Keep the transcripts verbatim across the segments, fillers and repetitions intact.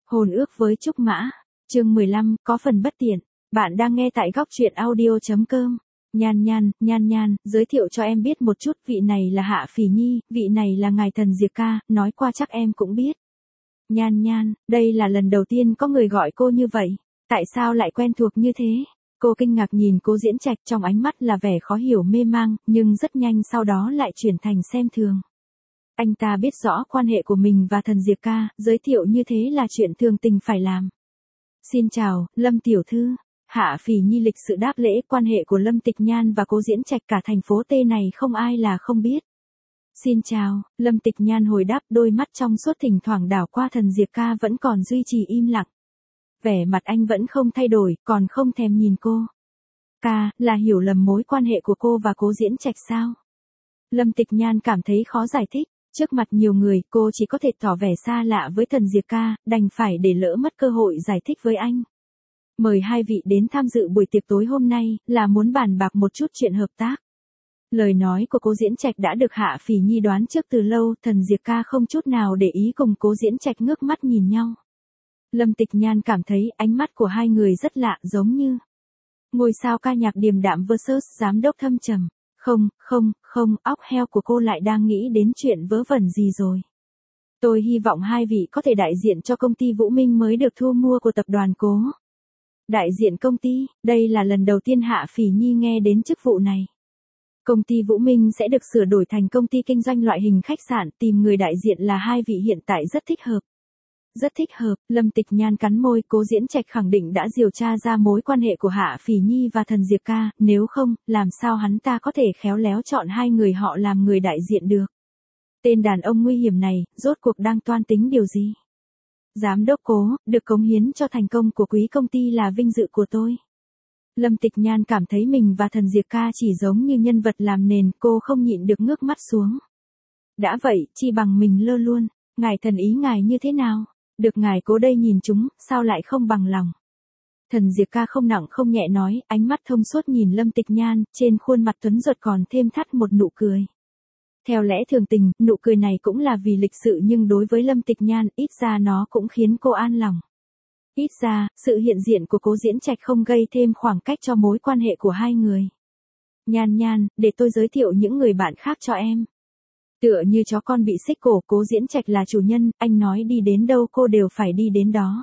Hôn ước với Trúc Mã. Chương mười lăm, có phần bất tiện. Bạn đang nghe tại góc truyện audio chấm com. Nhan Nhan, Nhan Nhan, giới thiệu cho em biết một chút, vị này là Hạ Phỉ Nhi, vị này là ngài Thần Diệp ca, nói qua chắc em cũng biết. Nhan Nhan, đây là lần đầu tiên có người gọi cô như vậy, tại sao lại quen thuộc như thế? Cô kinh ngạc nhìn Cố Diễn Trạch, trong ánh mắt là vẻ khó hiểu mê mang, nhưng rất nhanh sau đó lại chuyển thành xem thường. Anh ta biết rõ quan hệ của mình và Thần Diệp ca, giới thiệu như thế là chuyện thường tình phải làm. Xin chào, Lâm tiểu thư. Hạ Phỉ Nhi lịch sự đáp lễ, quan hệ của Lâm Tịch Nhan và Cố Diễn Trạch cả thành phố T này không ai là không biết. Xin chào, Lâm Tịch Nhan hồi đáp, đôi mắt trong suốt thỉnh thoảng đảo qua Thần Diệp ca vẫn còn duy trì im lặng. Vẻ mặt anh vẫn không thay đổi, còn không thèm nhìn cô. Ca, là hiểu lầm mối quan hệ của cô và Cố Diễn Trạch sao? Lâm Tịch Nhan cảm thấy khó giải thích. Trước mặt nhiều người, cô chỉ có thể tỏ vẻ xa lạ với Thần Diệp ca, đành phải để lỡ mất cơ hội giải thích với anh. Mời hai vị đến tham dự buổi tiệc tối hôm nay, là muốn bàn bạc một chút chuyện hợp tác. Lời nói của Cố Diễn Trạch đã được Hạ Phỉ Nhi đoán trước từ lâu, Thần Diệp ca không chút nào để ý cùng Cố Diễn Trạch ngước mắt nhìn nhau. Lâm Tịch Nhan cảm thấy ánh mắt của hai người rất lạ, giống như ngôi sao ca nhạc điềm đạm versus giám đốc thâm trầm. Không, không, không, óc heo của cô lại đang nghĩ đến chuyện vớ vẩn gì rồi. Tôi hy vọng hai vị có thể đại diện cho công ty Vũ Minh mới được thu mua của tập đoàn Cố. Đại diện công ty, đây là lần đầu tiên Hạ Phỉ Nhi nghe đến chức vụ này. Công ty Vũ Minh sẽ được sửa đổi thành công ty kinh doanh loại hình khách sạn, tìm người đại diện là hai vị hiện tại rất thích hợp. Rất thích hợp, Lâm Tịch Nhan cắn môi, Cố Diễn Trạch khẳng định đã điều tra ra mối quan hệ của Hạ Phỉ Nhi và Thần Diệp ca, nếu không, làm sao hắn ta có thể khéo léo chọn hai người họ làm người đại diện được. Tên đàn ông nguy hiểm này, rốt cuộc đang toan tính điều gì? Giám đốc Cố, được cống hiến cho thành công của quý công ty là vinh dự của tôi. Lâm Tịch Nhan cảm thấy mình và Thần Diệp ca chỉ giống như nhân vật làm nền, cô không nhịn được ngước mắt xuống. Đã vậy, chi bằng mình lơ luôn, ngài thần ý ngài như thế nào? Được ngài Cố đây nhìn chúng, sao lại không bằng lòng? Thần Diệp ca không nặng không nhẹ nói, ánh mắt thông suốt nhìn Lâm Tịch Nhan, trên khuôn mặt tuấn giật còn thêm thắt một nụ cười. Theo lẽ thường tình, nụ cười này cũng là vì lịch sự, nhưng đối với Lâm Tịch Nhan, ít ra nó cũng khiến cô an lòng. Ít ra, sự hiện diện của Cố Diễn Trạch không gây thêm khoảng cách cho mối quan hệ của hai người. Nhan Nhan, để tôi giới thiệu những người bạn khác cho em. Tựa như chó con bị xích cổ, Cố Diễn Trạch là chủ nhân, anh nói đi đến đâu cô đều phải đi đến đó.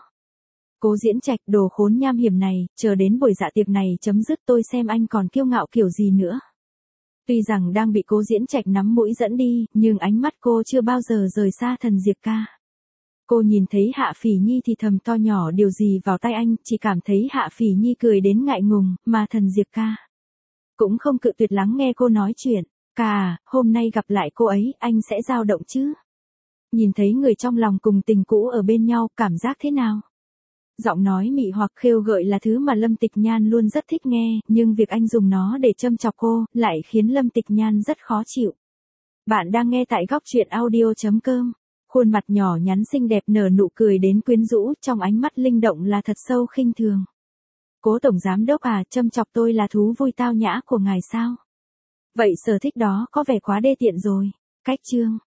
Cố Diễn Trạch, đồ khốn nham hiểm này, chờ đến buổi dạ tiệc này chấm dứt tôi xem anh còn kiêu ngạo kiểu gì nữa. Tuy rằng đang bị Cố Diễn Trạch nắm mũi dẫn đi, nhưng ánh mắt cô chưa bao giờ rời xa Thần Diệp ca. Cô nhìn thấy Hạ Phỉ Nhi thì thầm to nhỏ điều gì vào tai anh, chỉ cảm thấy Hạ Phỉ Nhi cười đến ngại ngùng, mà Thần Diệp ca cũng không cự tuyệt lắng nghe cô nói chuyện. Ca, hôm nay gặp lại cô ấy, anh sẽ dao động chứ? Nhìn thấy người trong lòng cùng tình cũ ở bên nhau, cảm giác thế nào? Giọng nói mị hoặc khêu gợi là thứ mà Lâm Tịch Nhan luôn rất thích nghe, nhưng việc anh dùng nó để châm chọc cô, lại khiến Lâm Tịch Nhan rất khó chịu. Bạn đang nghe tại góc truyện audio chấm com. Khuôn mặt nhỏ nhắn xinh đẹp nở nụ cười đến quyến rũ, trong ánh mắt linh động là thật sâu khinh thường. Cố tổng giám đốc à, châm chọc tôi là thú vui tao nhã của ngài sao? Vậy sở thích đó có vẻ quá đê tiện rồi. Cách chương.